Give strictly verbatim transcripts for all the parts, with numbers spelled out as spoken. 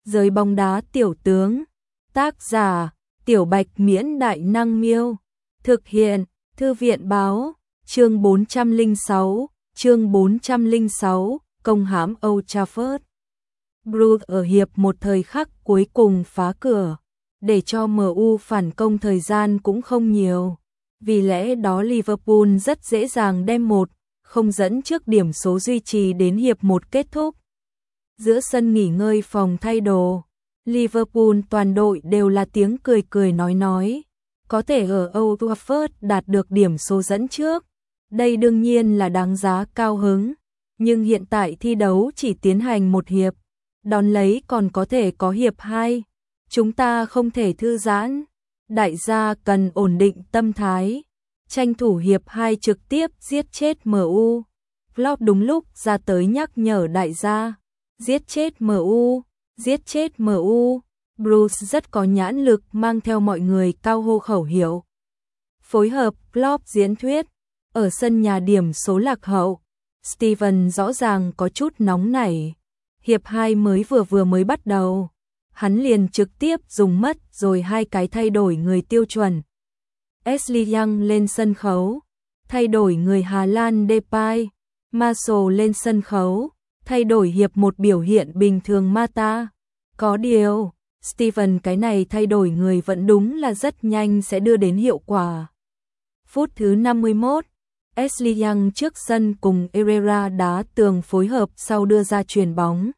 Giới bóng đá tiểu tướng. Tác giả: Tiểu Bạch Miễn Đại Năng Miêu. Thực hiện: Thư viện báo. Chương bốn trăm lẻ sáu, chương bốn trăm lẻ sáu, công hãm Old Trafford. Bruce ở hiệp một thời khắc cuối cùng phá cửa, để cho em u phản công thời gian cũng không nhiều. Vì lẽ đó Liverpool rất dễ dàng đem một không dẫn trước điểm số duy trì đến hiệp một kết thúc. Giữa sân nghỉ ngơi phòng thay đồ, Liverpool toàn đội đều là tiếng cười cười nói nói. Có thể ở Old Trafford đạt được điểm số dẫn trước, đây đương nhiên là đáng giá cao hứng. Nhưng hiện tại thi đấu chỉ tiến hành một hiệp, đón lấy còn có thể có hiệp hai. Chúng ta không thể thư giãn, đại gia cần ổn định tâm thái, tranh thủ hiệp hai trực tiếp giết chết em u. Klopp đúng lúc ra tới nhắc nhở đại gia, giết chết em u, giết chết em u. Bruce rất có nhãn lực mang theo mọi người cao hô khẩu hiệu. Phối hợp Klopp diễn thuyết, ở sân nhà điểm số lạc hậu, Steven rõ ràng có chút nóng nảy. Hiệp hai mới vừa vừa mới bắt đầu, hắn liền trực tiếp dùng mất rồi hai cái thay đổi người tiêu chuẩn. Ashley Young lên sân khấu, thay đổi người Hà Lan Depay. Martial lên sân khấu, thay đổi hiệp một biểu hiện bình thường Mata. Có điều, Steven cái này thay đổi người vẫn đúng là rất nhanh sẽ đưa đến hiệu quả. Phút thứ năm mươi mốt, Ashley Young trước sân cùng Herrera đá tường phối hợp sau đưa ra chuyền bóng.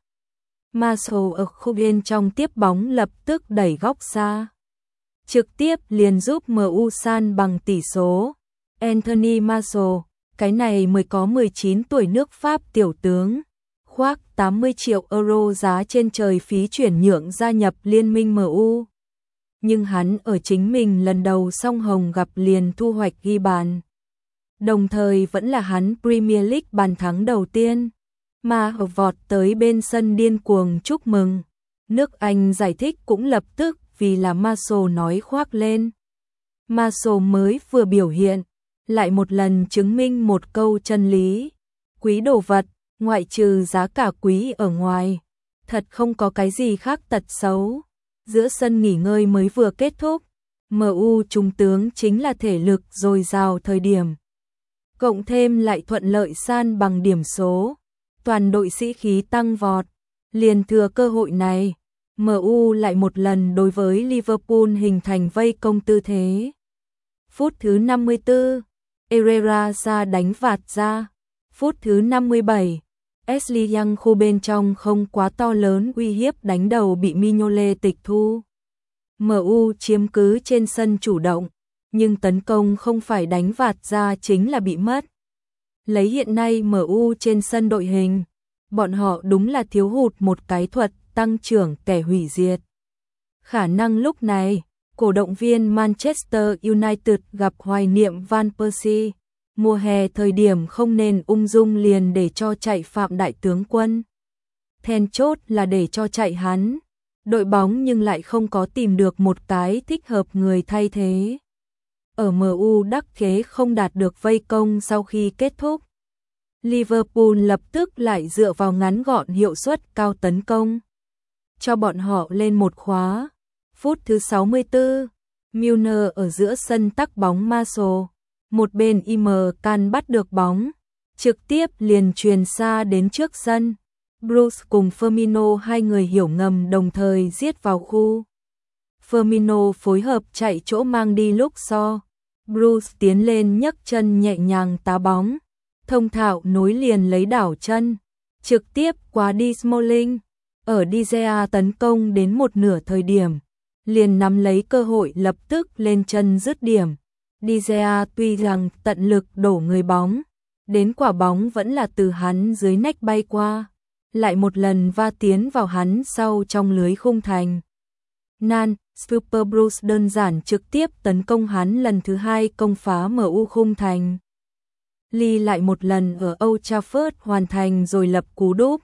Martial ở khu bên trong tiếp bóng lập tức đẩy góc xa, trực tiếp liền giúp em u san bằng tỷ số. Anthony Martial, cái này mới có mười chín tuổi nước Pháp tiểu tướng, khoác tám mươi triệu euro giá trên trời phí chuyển nhượng gia nhập liên minh em u. Nhưng hắn ở chính mình lần đầu song hồng gặp liền thu hoạch ghi bàn. Đồng thời vẫn là hắn Premier League bàn thắng đầu tiên, mà ở vọt tới bên sân điên cuồng chúc mừng. Nước Anh giải thích cũng lập tức vì là Martial nói khoác lên. Martial mới vừa biểu hiện, lại một lần chứng minh một câu chân lý. Quý đồ vật, ngoại trừ giá cả quý ở ngoài, thật không có cái gì khác tật xấu. Giữa sân nghỉ ngơi mới vừa kết thúc, em u trung tướng chính là thể lực dồi dào thời điểm. Cộng thêm lại thuận lợi san bằng điểm số, toàn đội sĩ khí tăng vọt. Liền thừa cơ hội này, em u lại một lần đối với Liverpool hình thành vây công tư thế. Phút thứ năm mươi tư, Herrera ra đánh vạt ra. Phút thứ năm mươi bảy, Ashley Young khu bên trong không quá to lớn uy hiếp đánh đầu bị Mignolet tịch thu. em u chiếm cứ trên sân chủ động, nhưng tấn công không phải đánh vạt ra chính là bị mất. Lấy hiện nay em u trên sân đội hình, bọn họ đúng là thiếu hụt một cái thuật tăng trưởng kẻ hủy diệt. Khả năng lúc này, cổ động viên Manchester United gặp hoài niệm Van Persie. Mùa hè thời điểm không nên ung dung liền để cho chạy Phạm đại tướng quân. Then chốt là để cho chạy hắn. Đội bóng nhưng lại không có tìm được một cái thích hợp người thay thế. Ở em u đắc kế không đạt được vây công sau khi kết thúc, Liverpool lập tức lại dựa vào ngắn gọn hiệu suất cao tấn công, cho bọn họ lên một khóa. Phút thứ sáu mươi tư, Milner ở giữa sân tắc bóng Martial. Một bên im can bắt được bóng, trực tiếp liền truyền xa đến trước sân. Bruce cùng Firmino hai người hiểu ngầm đồng thời giết vào khu. Firmino phối hợp chạy chỗ mang đi lúc so. Bruce tiến lên nhấc chân nhẹ nhàng tá bóng, thông thạo nối liền lấy đảo chân, trực tiếp qua đi Smalling. Ở De Gea tấn công đến một nửa thời điểm, liền nắm lấy cơ hội lập tức lên chân dứt điểm. De Gea tuy rằng tận lực đổ người bóng, đến quả bóng vẫn là từ hắn dưới nách bay qua, lại một lần va tiến vào hắn sau trong lưới khung thành. Nan, Super Bruce đơn giản trực tiếp tấn công hắn lần thứ hai công phá em u khung thành. Lee lại một lần ở Old Trafford hoàn thành rồi lập cú đúp.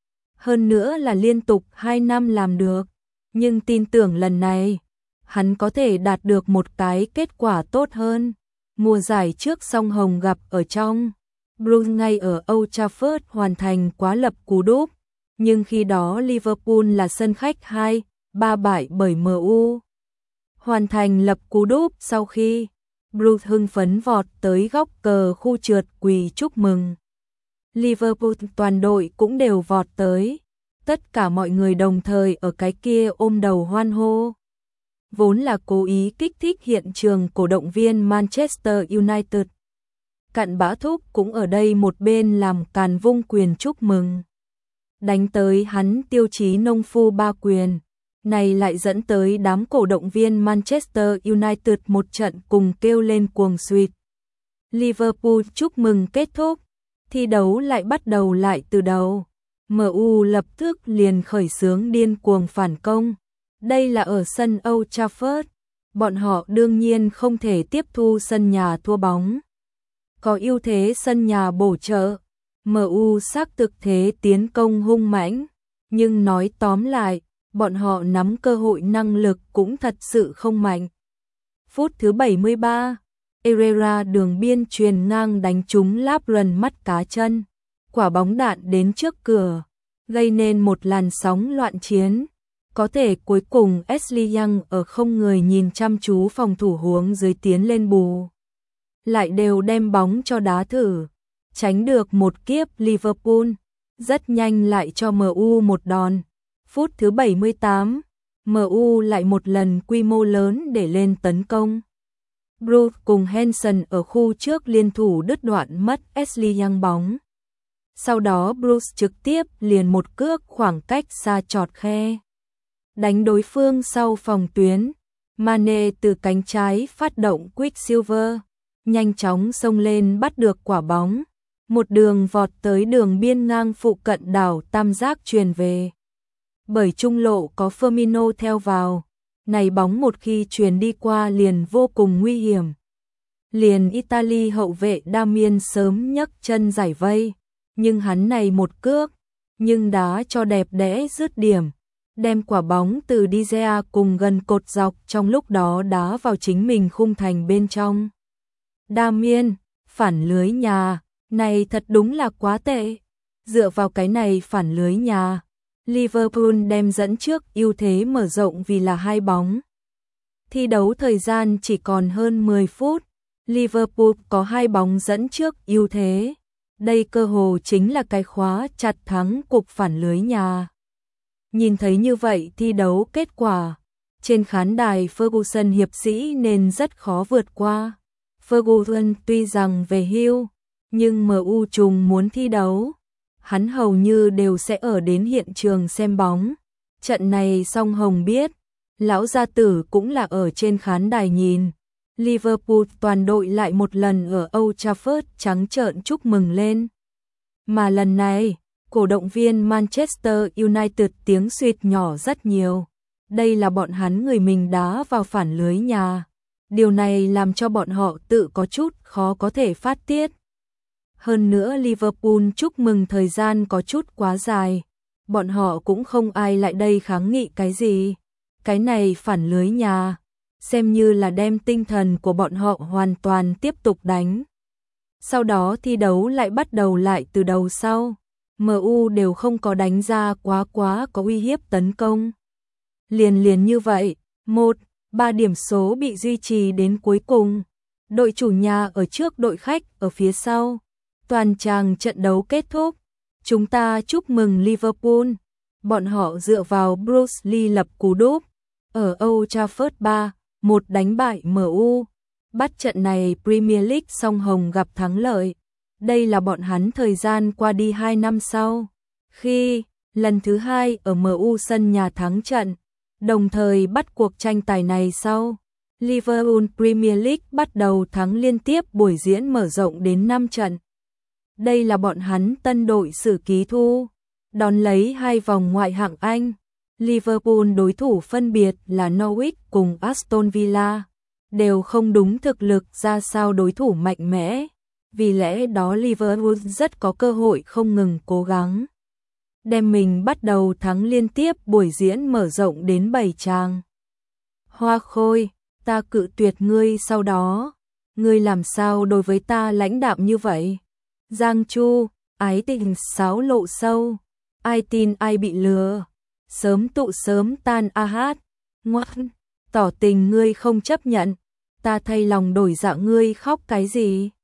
Hơn nữa là liên tục hai năm làm được, nhưng tin tưởng lần này hắn có thể đạt được một cái kết quả tốt hơn. Mùa giải trước song hồng gặp ở trong, Bruce ngay ở Old Trafford hoàn thành quá lập cú đúp, nhưng khi đó Liverpool là sân khách hai ba bại bởi em u. Hoàn thành lập cú đúp sau khi Bruce hưng phấn vọt tới góc cờ khu trượt quỳ chúc mừng. Liverpool toàn đội cũng đều vọt tới. Tất cả mọi người đồng thời ở cái kia ôm đầu hoan hô. Vốn là cố ý kích thích hiện trường cổ động viên Manchester United. Cặn Bã Thúc cũng ở đây một bên làm càn vung quyền chúc mừng. Đánh tới hắn tiêu chí nông phu ba quyền. Này lại dẫn tới đám cổ động viên Manchester United một trận cùng kêu lên cuồng suýt. Liverpool chúc mừng kết thúc. Thi đấu lại bắt đầu lại từ đầu. em u lập tức liền khởi xướng điên cuồng phản công. Đây là ở sân Old Trafford. Bọn họ đương nhiên không thể tiếp thu sân nhà thua bóng. Có ưu thế sân nhà bổ trợ. em u xác thực thế tiến công hung mãnh. Nhưng nói tóm lại, bọn họ nắm cơ hội năng lực cũng thật sự không mạnh. Phút thứ bảy mươi ba, Herrera đường biên truyền ngang đánh trúng Lovren mắt cá chân. Quả bóng đạn đến trước cửa, gây nên một làn sóng loạn chiến. Có thể cuối cùng Ashley Young ở không người nhìn chăm chú phòng thủ huống dưới tiến lên bù. Lại đều đem bóng cho đá thử, tránh được một kiếp Liverpool. Rất nhanh lại cho em u một đòn. Phút thứ bảy mươi tám, em u lại một lần quy mô lớn để lên tấn công. Bruce cùng Henson ở khu trước liên thủ đứt đoạn mất Ashley Young bóng. Sau đó Bruce trực tiếp liền một cước khoảng cách xa chọt khe. Đánh đối phương sau phòng tuyến. Mane từ cánh trái phát động Quicksilver. Nhanh chóng xông lên bắt được quả bóng. Một đường vọt tới đường biên ngang phụ cận đảo tam giác truyền về. Bởi trung lộ có Firmino theo vào. Này bóng một khi truyền đi qua liền vô cùng nguy hiểm. Liền Italy hậu vệ Damien sớm nhấc chân giải vây. Nhưng hắn này một cước. Nhưng đá cho đẹp đẽ dứt điểm. Đem quả bóng từ De Gea cùng gần cột dọc trong lúc đó đá vào chính mình khung thành bên trong. Damien, phản lưới nhà, này thật đúng là quá tệ. Dựa vào cái này phản lưới nhà, Liverpool đem dẫn trước ưu thế mở rộng vì là hai bóng. Thi đấu thời gian chỉ còn hơn mười phút, Liverpool có hai bóng dẫn trước ưu thế. Đây cơ hồ chính là cái khóa chặt thắng cục phản lưới nhà. Nhìn thấy như vậy thi đấu kết quả, trên khán đài Ferguson hiệp sĩ nên rất khó vượt qua. Ferguson tuy rằng về hưu, nhưng em u trùng muốn thi đấu. Hắn hầu như đều sẽ ở đến hiện trường xem bóng. Trận này song hồng biết, lão gia tử cũng là ở trên khán đài nhìn. Liverpool toàn đội lại một lần ở Old Trafford trắng trợn chúc mừng lên. Mà lần này, cổ động viên Manchester United tiếng suýt nhỏ rất nhiều. Đây là bọn hắn người mình đá vào phản lưới nhà. Điều này làm cho bọn họ tự có chút khó có thể phát tiết. Hơn nữa Liverpool chúc mừng thời gian có chút quá dài. Bọn họ cũng không ai lại đây kháng nghị cái gì. Cái này phản lưới nhà, xem như là đem tinh thần của bọn họ hoàn toàn tiếp tục đánh. Sau đó thi đấu lại bắt đầu lại từ đầu sau. em u đều không có đánh ra quá quá có uy hiếp tấn công. Liền liền như vậy, một, ba điểm số bị duy trì đến cuối cùng. Đội chủ nhà ở trước đội khách ở phía sau. Toàn tràng trận đấu kết thúc. Chúng ta chúc mừng Liverpool. Bọn họ dựa vào Bruce Lee lập cú đúp. Ở Old Trafford ba một đánh bại em u. Bắt trận này Premier League song hồng gặp thắng lợi. Đây là bọn hắn thời gian qua đi hai năm sau. Khi lần thứ hai ở em u sân nhà thắng trận. Đồng thời bắt cuộc tranh tài này sau. Liverpool Premier League bắt đầu thắng liên tiếp buổi diễn mở rộng đến năm trận. Đây là bọn hắn tân đội sử ký thu. Đón lấy hai vòng ngoại hạng Anh. Liverpool đối thủ phân biệt là Norwich cùng Aston Villa. Đều không đúng thực lực ra sao đối thủ mạnh mẽ. Vì lẽ đó Liverpool rất có cơ hội không ngừng cố gắng. Đem mình bắt đầu thắng liên tiếp buổi diễn mở rộng đến bảy trang. Hoa Khôi, ta cự tuyệt ngươi sau đó. Ngươi làm sao đối với ta lãnh đạm như vậy? Giang Chu, ái tình sáo lộ sâu. ai tin ai bị lừa. Sớm tụ sớm tan a hát. Ngoan, tỏ tình ngươi không chấp nhận, ta thay lòng đổi dạ ngươi khóc cái gì?